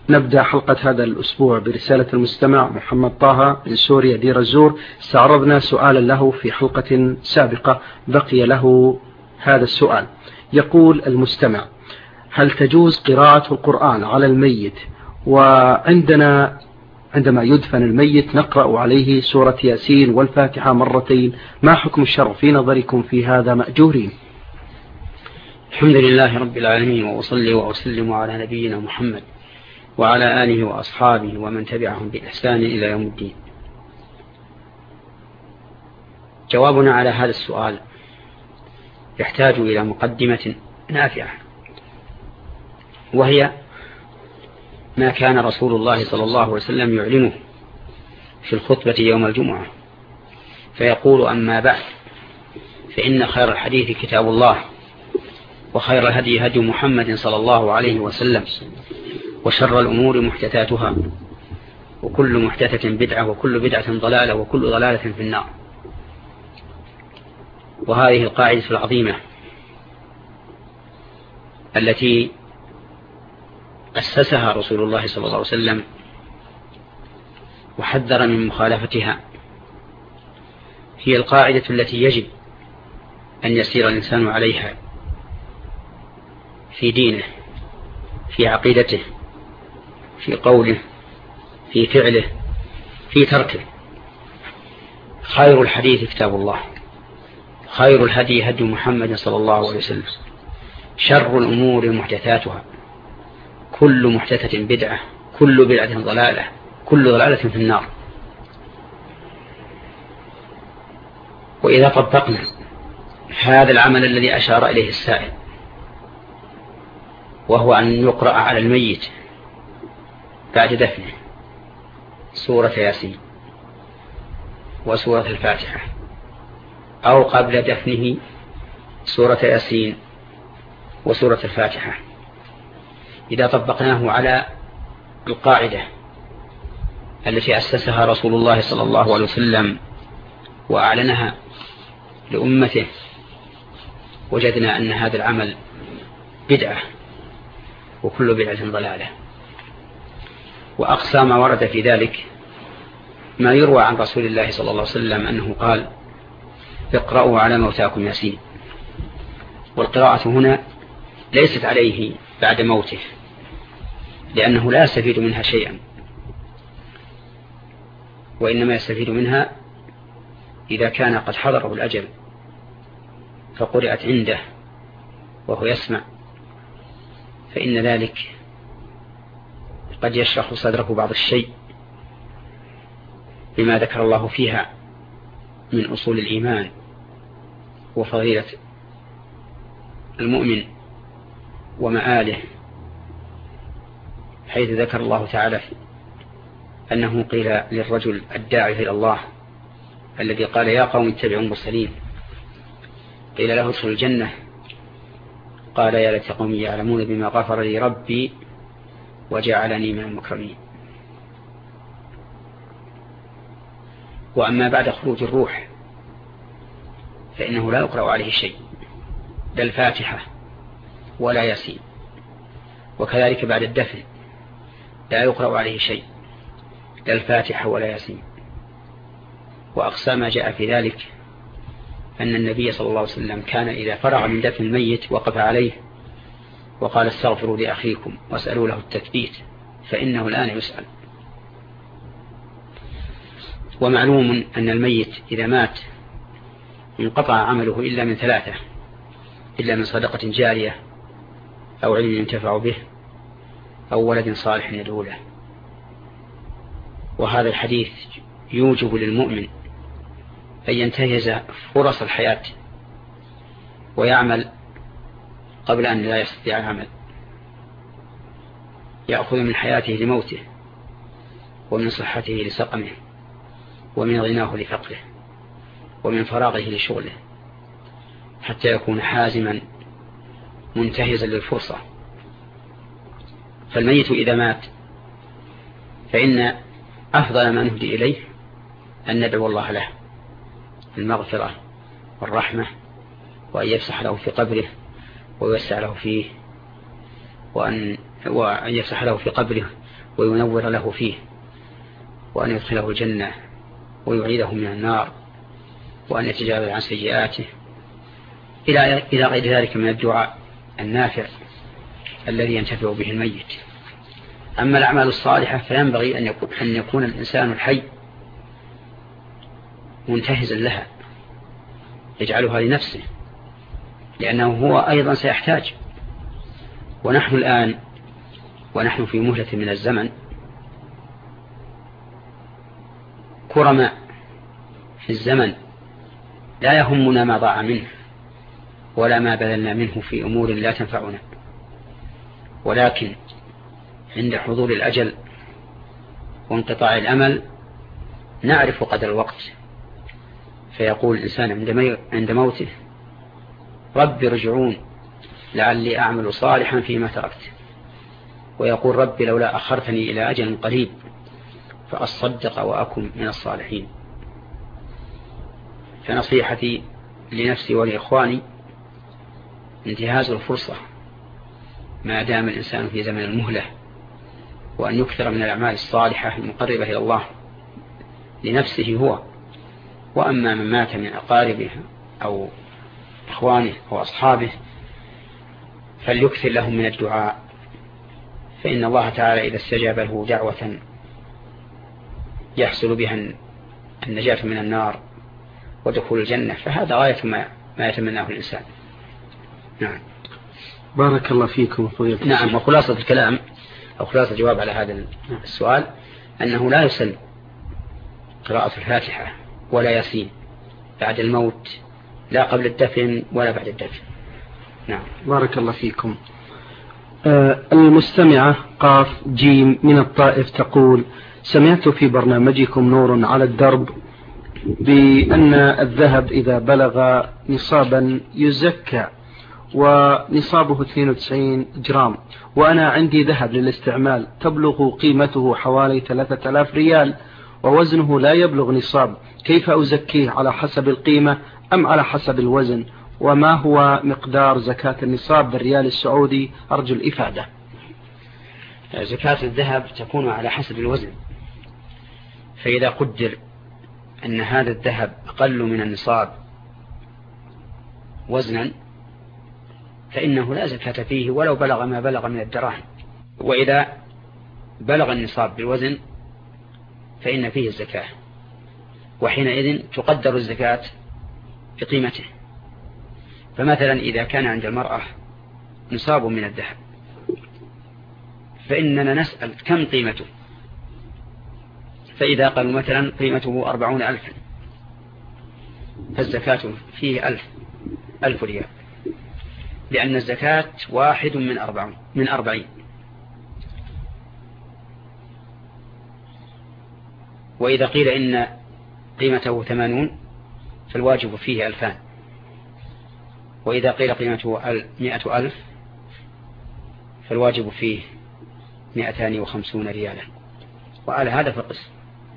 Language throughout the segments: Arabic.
نبدأ حلقة هذا الأسبوع برسالة المستمع محمد طه من سوريا دير الزور. استعرضنا سؤالا له في حلقة سابقة، بقي له هذا السؤال. يقول المستمع: هل تجوز قراءة القرآن على الميت؟ وعندنا عندما يدفن الميت نقرأ عليه سورة ياسين والفاتحة مرتين، ما حكم الشرع في نظركم في هذا مأجورين؟ الحمد لله رب العالمين، وأصلي وأسلم على نبينا محمد وعلى آله وأصحابه ومن تبعهم بإحسان إلى يوم الدين. جوابنا على هذا السؤال يحتاج إلى مقدمة نافعة، وهي ما كان رسول الله صلى الله عليه وسلم يعلنه في الخطبة يوم الجمعة، فيقول: أما بعد، فإن خير الحديث كتاب الله، وخير الهدي هدي محمد صلى الله عليه وسلم، وشر الأمور محدثاتها، وكل محدثة بدعة، وكل بدعة ضلالة، وكل ضلالة في النار. وهذه القاعدة العظيمة التي أسسها رسول الله صلى الله عليه وسلم وحذر من مخالفتها هي القاعدة التي يجب أن يسير الإنسان عليها في دينه، في عقيدته، في قوله، في فعله، في تركه. خير الحديث كتاب الله، خير الهدي هدي محمد صلى الله عليه وسلم، شر الأمور محدثاتها، كل محدثة بدعة، كل بدعة ضلالة، كل ضلالة في النار. وإذا طبقنا هذا العمل الذي أشار إليه السائل، وهو أن يقرأ على الميت بعد دفنه سورة ياسين وسورة الفاتحة، أو قبل دفنه سورة ياسين وسورة الفاتحة، إذا طبقناه على القاعدة التي أسسها رسول الله صلى الله عليه وسلم وأعلنها لأمته، وجدنا أن هذا العمل بدعة، وكل بدعة ضلالة. وأقصى ما ورد في ذلك ما يروى عن رسول الله صلى الله عليه وسلم أنه قال: اقرأوا على موتاكم ياسين. والقراءة هنا ليست عليه بعد موته، لأنه لا يستفيد منها شيئا، وإنما يستفيد منها إذا كان قد حضره الأجل فقرأت عنده وهو يسمع، فإن ذلك قد يشرح صدره بعض الشيء بما ذكر الله فيها من أصول الإيمان وفضيلة المؤمن ومآله، حيث ذكر الله تعالى أنه قيل للرجل الداعي إلى الله الذي قال: يا قوم اتبعوا المرسلين، قيل له: ادخل الجنة، قال: يا ليت قومي يعلمون بما غفر لي ربي وجعلني من المكرمين. وأما بعد خروج الروح فإنه لا يقرأ عليه شيء، لا الفاتحة ولا ياسين، وكذلك بعد الدفن لا يقرأ عليه شيء، لا الفاتحة ولا ياسين. وأقصى ما جاء في ذلك أن النبي صلى الله عليه وسلم كان إذا فرغ من دفن الميت وقف عليه وقال: استغفروا لأخيكم واسألوا له التثبيت فإنه الآن يسأل. ومعلوم أن الميت إذا مات انقطع عمله إلا من ثلاثة: إلا من صدقة جارية، أو علم ينتفع به، أو ولد صالح يدعو له. وهذا الحديث يوجب للمؤمن أن ينتهز فرص الحياة ويعمل قبل أن لا يستطيع العمل، يأخذ من حياته لموته، ومن صحته لسقمه، ومن غناه لفقره، ومن فراغه لشغله، حتى يكون حازما منتهزا للفرصة. فالميت إذا مات فإن أفضل ما نهدي إليه أن ندعو الله له المغفرة والرحمة، وأن يفسح له في قبره ويوسع له فيه، وأن يفسح له في قبره وينور له فيه، وأن يدخله الجنة ويعيده من النار، وأن يتجاوز عن سيئاته إلى غير ذلك من الدعاء النافع الذي ينتفع به الميت. أما الأعمال الصالحة فينبغي أن يكون الإنسان الحي منتهزا لها يجعلها لنفسه، لأنه هو أيضا سيحتاج. ونحن الآن ونحن في مهلة من الزمن كرماء في الزمن، لا يهمنا ما ضاع منه ولا ما بذلنا منه في أمور لا تنفعنا، ولكن عند حضور الأجل وانقطاع الأمل نعرف قدر الوقت، فيقول الإنسان عند موته: رب ارجعون لعلي أعمل صالحا فيما تركت، ويقول: رب لولا أخرتني إلى أجل قريب فأصدق وأكن من الصالحين. فنصيحتي لنفسي ولإخواني انتهاز الفرصة ما دام الإنسان في زمن المهلة، وأن يكثر من الأعمال الصالحة المقربة إلى الله لنفسه هو. وأما من مات من أقاربه أو إخوانه أو أصحابه فليكثر لهم من الدعاء، فإن الله تعالى إذا استجاب له دعوة يحصل بها النجاة من النار ودخول الجنة فهذا غاية ما يتمناه الإنسان. نعم. بارك الله فيكم فضيلة الشيخ. نعم. وخلاصة الكلام أو خلاصة الجواب على هذا السؤال أنه لا يسن قراءة الفاتحة ولا ياسين بعد الموت، لا قبل الدفن ولا بعد الدفن. نعم. بارك الله فيكم. المستمعة قاف جيم من الطائف تقول: سمعت في برنامجكم نور على الدرب بأن الذهب إذا بلغ نصابا يزكى، ونصابه 92 جرام، وأنا عندي ذهب للاستعمال تبلغ قيمته حوالي 3000 ريال ووزنه لا يبلغ نصاب، كيف أزكيه؟ على حسب القيمة أم على حسب الوزن؟ وما هو مقدار زكاة النصاب بالريال السعودي؟ أرجو الإفادة. زكاة الذهب تكون على حسب الوزن، فإذا قدر أن هذا الذهب أقل من النصاب وزنا فإنه لا زكاة فيه ولو بلغ ما بلغ من الدراهم، وإذا بلغ النصاب بالوزن فإن فيه الزكاة، وحينئذ تقدر الزكاة بقيمته. فمثلا إذا كان عند المرأة نصاب من الذهب فإننا نسأل كم قيمته، فإذا قالوا مثلا قيمته 40,000 فالزكاة فيه 1000 ريال، لأن الزكاة 1 من 40. وإذا قيل إن قيمته 80 فالواجب فيه 2000، وإذا قيل قيمته 100,000 فالواجب فيه 250 ريالا، وعلى هذا فقس.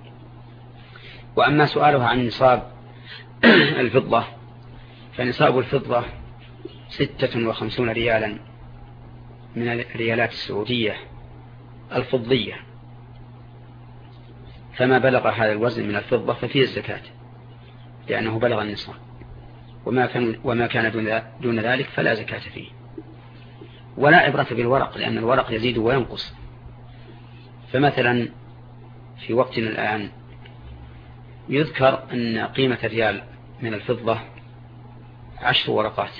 وأما سؤالها عن نصاب الفضة فنصاب الفضة 56 ريالا من الريالات السعودية الفضية، فما بلغ هذا الوزن من الفضة ففيه الزكاة لأنه بلغ النصاب، وما كان دون ذلك فلا زكاة فيه. ولا عبرة بالورق لأن الورق يزيد وينقص. فمثلا في وقتنا الآن يذكر أن قيمة الريال من الفضة 10 ورقات،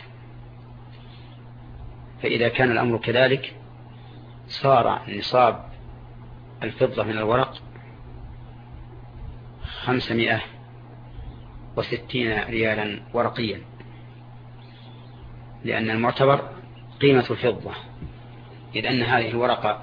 فإذا كان الأمر كذلك صار نصاب الفضة من الورق 560 ريالا ورقيا، لأن المعتبر قيمة الفضة، إذ أن هذه الورقة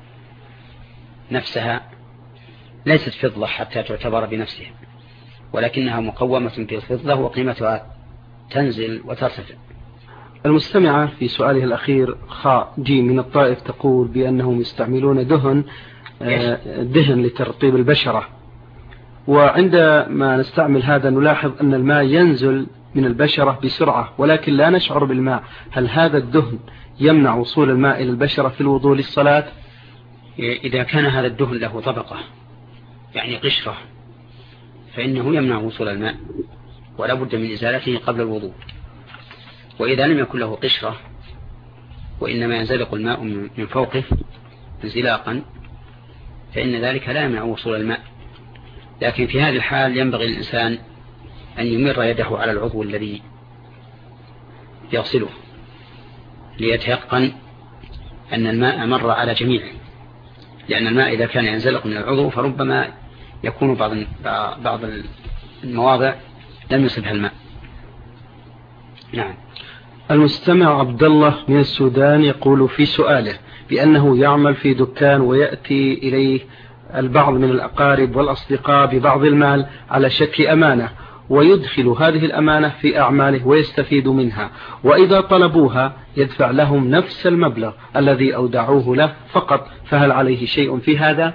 نفسها ليست فضة حتى تعتبر بنفسها، ولكنها مقومة بالفضة وقيمتها تنزل وترتفع. المستمعة في سؤاله الأخير خاء جي من الطائف تقول بأنهم يستعملون دهن لترطيب البشرة، وعندما نستعمل هذا نلاحظ أن الماء ينزل من البشرة بسرعة ولكن لا نشعر بالماء، هل هذا الدهن يمنع وصول الماء إلى البشرة في الوضوء للصلاة؟ إذا كان هذا الدهن له طبقة يعني قشرة فإنه يمنع وصول الماء ولا بد من إزالته قبل الوضوء. وإذا لم يكن له قشرة وإنما ينزلق الماء من فوقه انزلاقا فإن ذلك لا يمنع وصول الماء. لكن في هذه الحال ينبغي للإنسان أن يمر يده على العضو الذي يغسله ليتيقن أن الماء مر على جميعه، لأن الماء إذا كان ينزلق من العضو فربما يكون بعض المواضع لم يصبها الماء. نعم. المستمع عبد الله من السودان يقول في سؤاله بأنه يعمل في دكان ويأتي إليه البعض من الأقارب والأصدقاء ببعض المال على شكل أمانة، ويدخل هذه الأمانة في أعماله ويستفيد منها، وإذا طلبوها يدفع لهم نفس المبلغ الذي أودعوه له فقط، فهل عليه شيء في هذا؟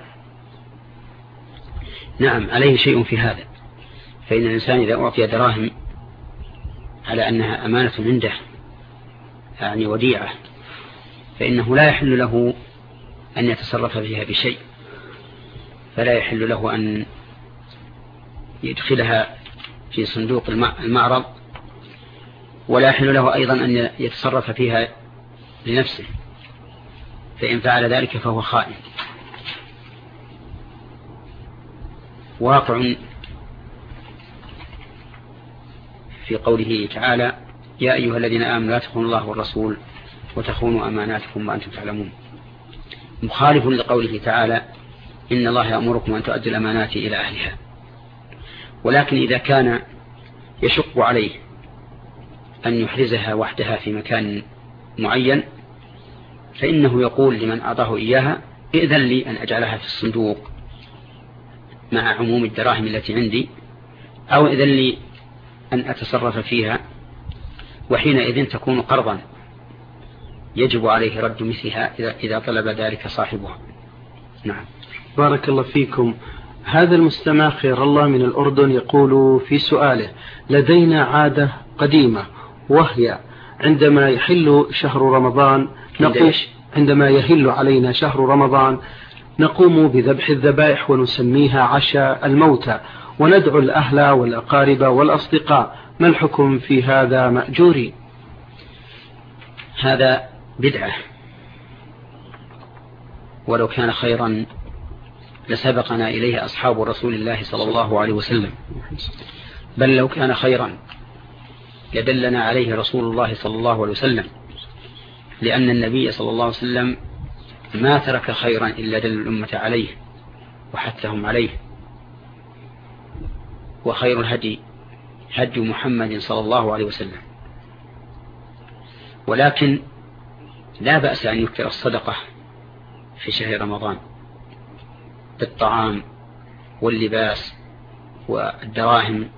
نعم عليه شيء في هذا. فإن الإنسان إذا أعطي دراهم على أنها أمانة عنده يعني وديعة فإنه لا يحل له أن يتصرف فيها بشيء، فلا يحل له أن يدخلها في صندوق المعرض، ولا يحل له أيضا أن يتصرف فيها لنفسه، فإن فعل ذلك فهو خائن. واقع في قوله تعالى يا أيها الذين آمنوا لا تخونوا الله والرسول وتخونوا أماناتكم وأنتم تعلمون، مخالف لقوله تعالى إن الله يأمركم أن تؤدوا الأمانات إلى أهلها. ولكن إذا كان يشق عليه أن يحرزها وحدها في مكان معين فإنه يقول لمن أعطاه إياها إذن لي أن أجعلها في الصندوق مع عموم الدراهم التي عندي، أو إذن لي أن أتصرف فيها، وحينئذ تكون قرضا يجب عليه رد مثلها إذا طلب ذلك صاحبها. نعم. بارك الله فيكم. هذا المستمع خير الله من الأردن يقول في سؤاله لدينا عادة قديمة، وهي عندما يحل شهر رمضان عندما يحل علينا شهر رمضان نقوم بذبح الذبائح ونسميها عشاء الموتى، وندعو الأهل والأقارب والأصدقاء، ما الحكم في هذا مأجوري؟ هذا بدعة، ولو كان خيرا لسبقنا إليه أصحاب رسول الله صلى الله عليه وسلم، بل لو كان خيرا لدلنا عليه رسول الله صلى الله عليه وسلم، لأن النبي صلى الله عليه وسلم ما ترك خيرا إلا دل الأمة عليه وحثهم عليه. وخير الهدي هدي محمد صلى الله عليه وسلم. ولكن لا بأس أن يكثر الصدقة في شهر رمضان بالطعام واللباس والدراهم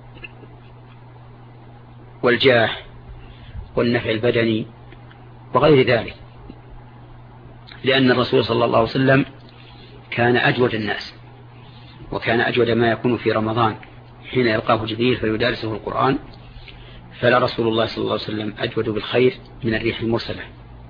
والجاه والنفع البدني وغير ذلك، لأن الرسول صلى الله عليه وسلم كان أجود الناس، وكان أجود ما يكون في رمضان حين يلقاه جبريل فيدارسه القرآن، فلا رسول الله صلى الله عليه وسلم أجود بالخير من الريح المرسلة.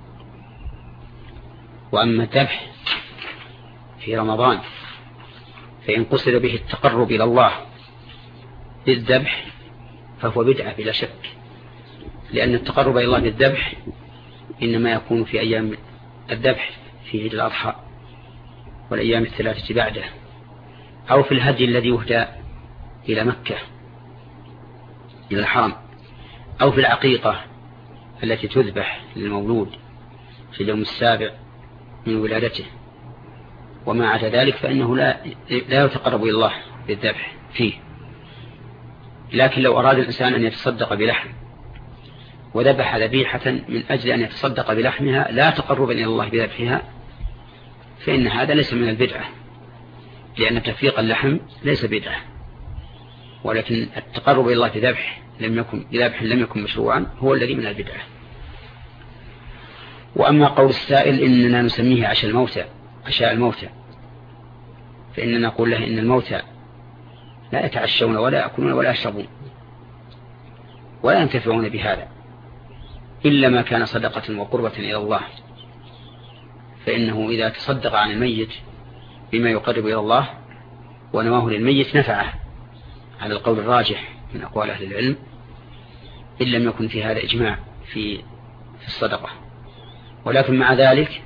وأما الذبح في رمضان فإن قصد به التقرب إلى الله بالذبح فهو بدعة بلا شك، لأن التقرب إلى الله بالذبح إنما يكون في أيام الذبح في عيد الأضحى والأيام الثلاثة بعده، أو في الهدي الذي يهدى إلى مكة إلى الحرم، أو في العقيقة التي تذبح للمولود في اليوم السابع من ولادته. وما عدا ذلك فإنه لا يتقرب إلى الله بالذبح فيه. لكن لو أراد الإنسان أن يتصدق بلحم وذبح ذبيحة من أجل أن يتصدق بلحمها لا تقربا إلى الله بذبحها فإن هذا ليس من البدعة، لأن تفريق اللحم ليس بدعة، ولكن التقرب إلى الله بذبح لم يكن مشروعا هو الذي من البدعة. وأما قول السائل إننا نسميه عشاء الموتى، فإننا نقول له إن الموتى لا يتعشون ولا يأكلون ولا يشربون ولا ينتفعون بهذا إلا ما كان صدقة وقربة إلى الله، فإنه إذا تصدق عن الميت بما يقرب إلى الله ونواه للميت نفعه على القول الراجح من أقوال أهل العلم، إن لم يكن في هذا إجماع في الصدقة. ولكن مع ذلك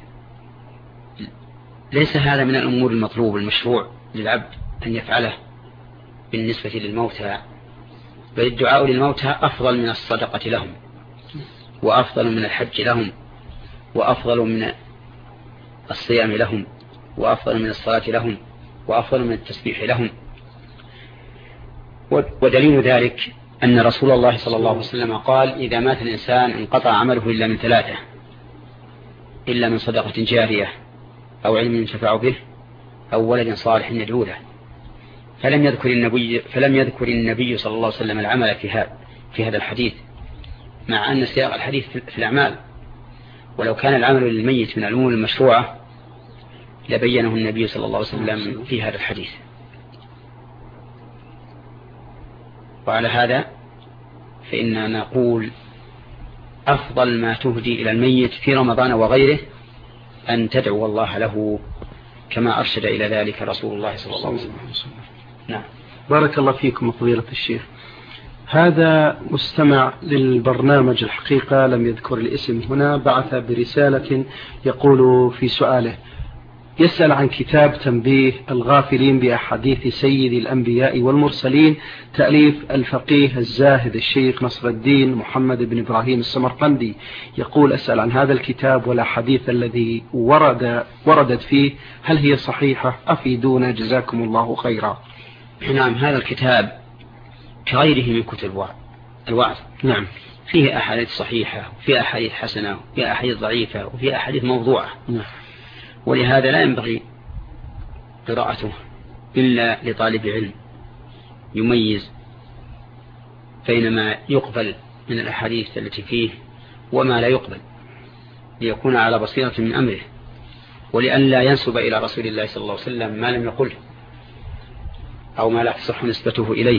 ليس هذا من الأمور المطلوب المشروع للعبد أن يفعله بالنسبة للموتى، بل الدعاء للموتى أفضل من الصدقة لهم، وأفضل من الحج لهم، وأفضل من الصيام لهم، وأفضل من الصلاة لهم، وأفضل من التسبيح لهم. ودليل ذلك أن رسول الله صلى الله عليه وسلم قال: إذا مات الإنسان انقطع عمله إلا من ثلاثة، إلا من صدقة جارية أو علم ينتفع به أو ولد صالح يدعو له. فلم يذكر النبي صلى الله عليه وسلم العمل في هذا الحديث، مع أن سياق الحديث في الأعمال، ولو كان العمل للميت من الأمور المشروعة لبينه النبي صلى الله عليه وسلم في هذا الحديث. وعلى هذا فإننا نقول أفضل ما تهدي إلى الميت في رمضان وغيره أن تدعو الله له كما أرشد إلى ذلك رسول الله صلى الله عليه وسلم. نعم. بارك الله فيكم فضيلة الشيخ. هذا مستمع للبرنامج الحقيقة لم يذكر الاسم هنا، بعث برسالة يقول في سؤاله: يسأل عن كتاب تنبيه الغافلين بأحاديث سيد الأنبياء والمرسلين، تأليف الفقيه الزاهد الشيخ نصر الدين محمد بن إبراهيم السمرقندي. يقول: أسأل عن هذا الكتاب والأحاديث الذي وردت فيه، هل هي صحيحة؟ أفيدونا جزاكم الله خيرا. نعم، هذا الكتاب كغيره من كتب الوعظ، نعم، فيه أحاديث صحيحة وفيه أحاديث حسنة وفيه أحاديث ضعيفة وفيه أحاديث موضوعة، نعم. ولهذا لا ينبغي قراءته إلا لطالب علم يميز بين ما يقبل من الأحاديث التي فيه وما لا يقبل، ليكون على بصيرة من أمره، ولأن لا ينسب إلى رسول الله صلى الله عليه وسلم ما لم يقله أو ما لا تصح نسبته إليه.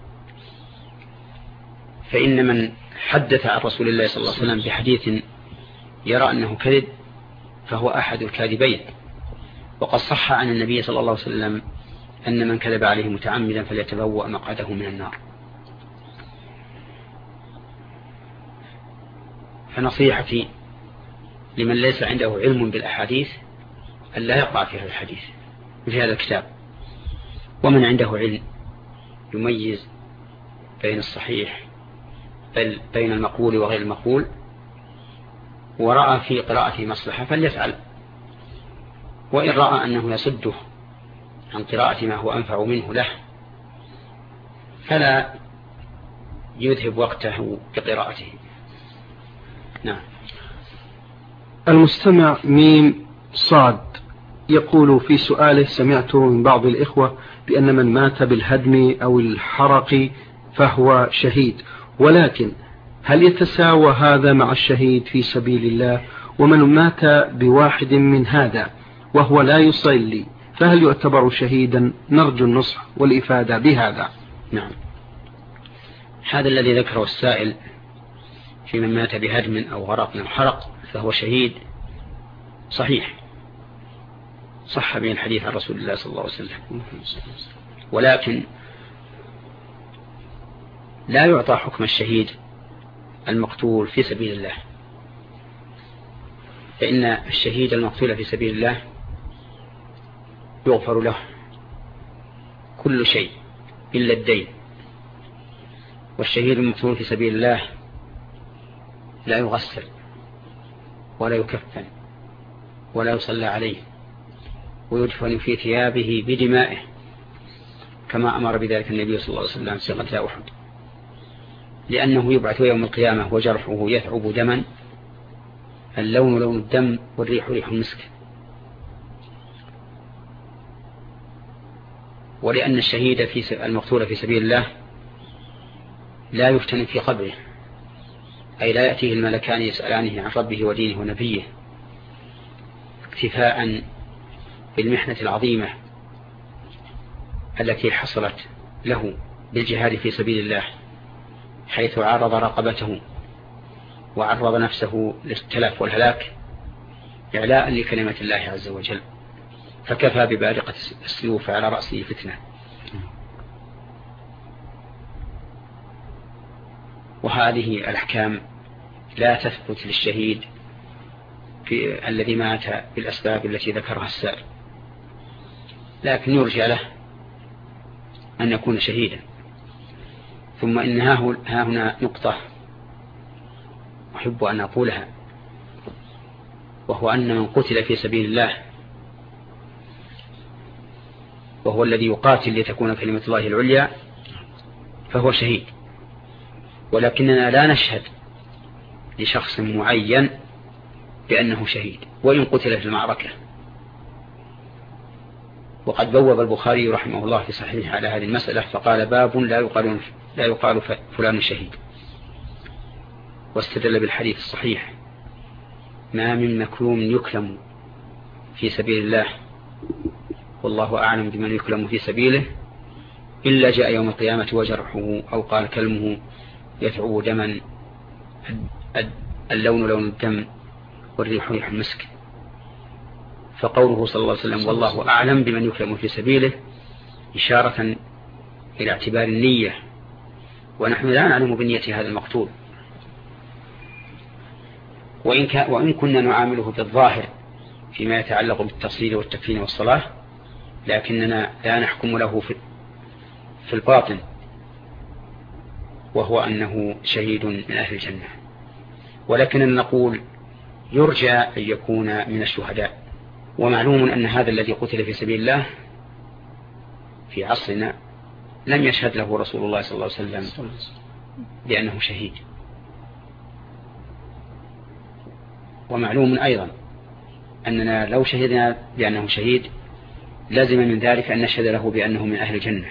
فإن من حدث عن رسول الله صلى الله عليه وسلم بحديث يرى أنه كذب فهو أحد الكاذبين. وقد صح عن النبي صلى الله عليه وسلم أن من كذب عليه متعمدا فليتبوأ مقعده من النار. فنصيحتي لمن ليس عنده علم بالأحاديث أن لا يقع في هذا الحديث في هذا الكتاب، ومن عنده علم يميز بين الصحيح بل بين المقول وغير المقول ورأى في قراءته مصلحة فليفعل، وإن رأى أنه يصده عن قراءة ما هو أنفع منه له فلا يذهب وقته بقراءته. نعم. المستمع ميم صاد يقول في سؤاله: سمعت من بعض الإخوة بأن من مات بالهدم أو الحرق فهو شهيد، ولكن هل يتساوى هذا مع الشهيد في سبيل الله؟ ومن مات بواحد من هذا وهو لا يصلي فهل يعتبر شهيدا؟ نرجو النصح والإفادة بهذا. نعم، هذا الذي ذكره السائل في من مات بهدم أو غرق أو حرق فهو شهيد صحيح، صح به الحديث عن رسول الله صلى الله عليه وسلم، ولكن لا يعطى حكم الشهيد المقتول في سبيل الله، فإن الشهيد المقتول في سبيل الله يغفر له كل شيء إلا الدين، والشهيد المقتول في سبيل الله لا يغسل ولا يكفن ولا يصلى عليه ويدفن في ثيابه بدمائه كما أمر بذلك النبي صلى الله عليه وسلم في غزوة أحد، لأنه يبعث يوم القيامة وجرحه يثعب دما، اللون لون الدم والريح ريح المسك. ولأن الشهيد المقتول في سبيل الله لا يفتن في قبره، أي لا يأتيه الملكان يسألانه عن ربه ودينه ونبيه، اكتفاء بالمحنة العظيمة التي حصلت له بالجهاد في سبيل الله، حيث عرض رقبته وعرض نفسه للتلف والهلاك إعلاء لكلمة الله عز وجل، فكفى ببارقة السيوف على رأسه فتنة. وهذه الأحكام لا تثبت للشهيد في الذي مات بالأسباب التي ذكرها السائل، لكن يرجى له أن يكون شهيدا. ثم إن ها هنا نقطة أحب أن أقولها، وهو أن من قتل في سبيل الله وهو الذي يقاتل لتكون كلمة الله العليا فهو شهيد، ولكننا لا نشهد لشخص معين بأنه شهيد وإن قتل في المعركة. وقد بوب البخاري رحمه الله في صحيحه على هذه المسألة فقال: باب لا يقال فلان شهيد، واستدل بالحديث الصحيح: ما من مكلوم يكلم في سبيل الله والله أعلم بمن يكلم في سبيله إلا جاء يوم القيامة وجرحه أو قال كلمه يثعب دما اللون لون الدم والريح ريح المسك. فقوله صلى الله عليه وسلم والله أعلم بمن يكلم في سبيله إشارة إلى اعتبار النية، ونحن لا نعلم بنية هذا المقتول، وإن كنا نعامله بالظاهر فيما يتعلق بالتصوير والتكفين والصلاة، لكننا لا نحكم له في الباطن، وهو أنه شهيد من أهل الجنة. ولكننا نقول يرجى أن يكون من الشهداء. ومعلوم أن هذا الذي قتل في سبيل الله في عصرنا لم يشهد له رسول الله صلى الله عليه وسلم بأنه شهيد. ومعلوم أيضا أننا لو شهدنا بأنه شهيد لازم من ذلك أن نشهد له بأنه من أهل الجنة،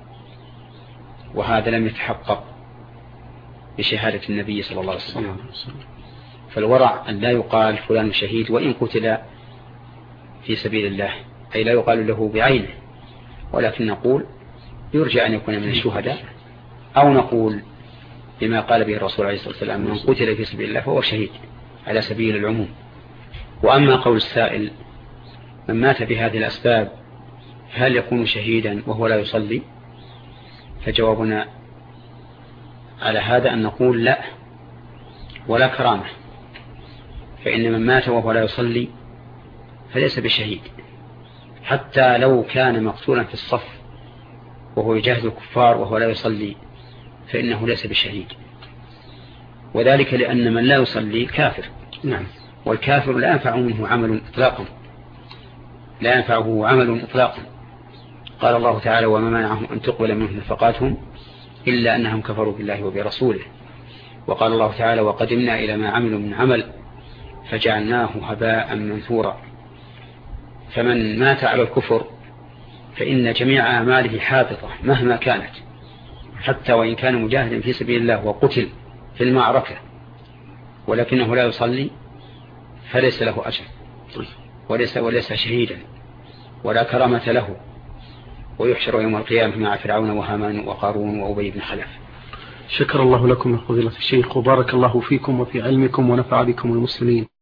وهذا لم يتحقق بشهادة النبي صلى الله عليه وسلم. فالورع أن لا يقال فلان شهيد وإن قتل في سبيل الله، أي لا يقال له بعينه، ولكن نقول يرجى أن يكون من الشهداء، أو نقول بما قال به الرسول عليه الصلاة والسلام: من قتل في سبيل الله فهو شهيد، على سبيل العموم. وأما قول السائل: من مات بهذه الأسباب هل يكون شهيدا وهو لا يصلي؟ فجوابنا على هذا أن نقول لا، ولا كرامة، فإن من مات وهو لا يصلي فليس بشهيد، حتى لو كان مقتولا في الصف وهو يجاهد الكفار وهو لا يصلي فإنه ليس بشهيد، وذلك لأن من لا يصلي كافر. نعم. والكافر لا ينفع منه عمل إطلاقا، لا ينفعه عمل إطلاقا. قال الله تعالى: وما منعهم أن تقبل منهم نفقاتهم إلا أنهم كفروا بالله وبرسوله. وقال الله تعالى: وقدمنا إلى ما عملوا من عمل فجعلناه هباء منثورا. فمن مات على الكفر فإن جميع أعماله حابطة مهما كانت، حتى وإن كان مجاهدا في سبيل الله وقتل في المعركة ولكنه لا يصلي فليس له أجر، وليس شهيدا ولا كرامة له، ويحشر يوم القيامة مع فرعون وهامان وقارون وأبي بن خلف. شكر الله لكم يا فضيلة الشيخ، وبارك الله فيكم وفي علمكم ونفع بكم المسلمين.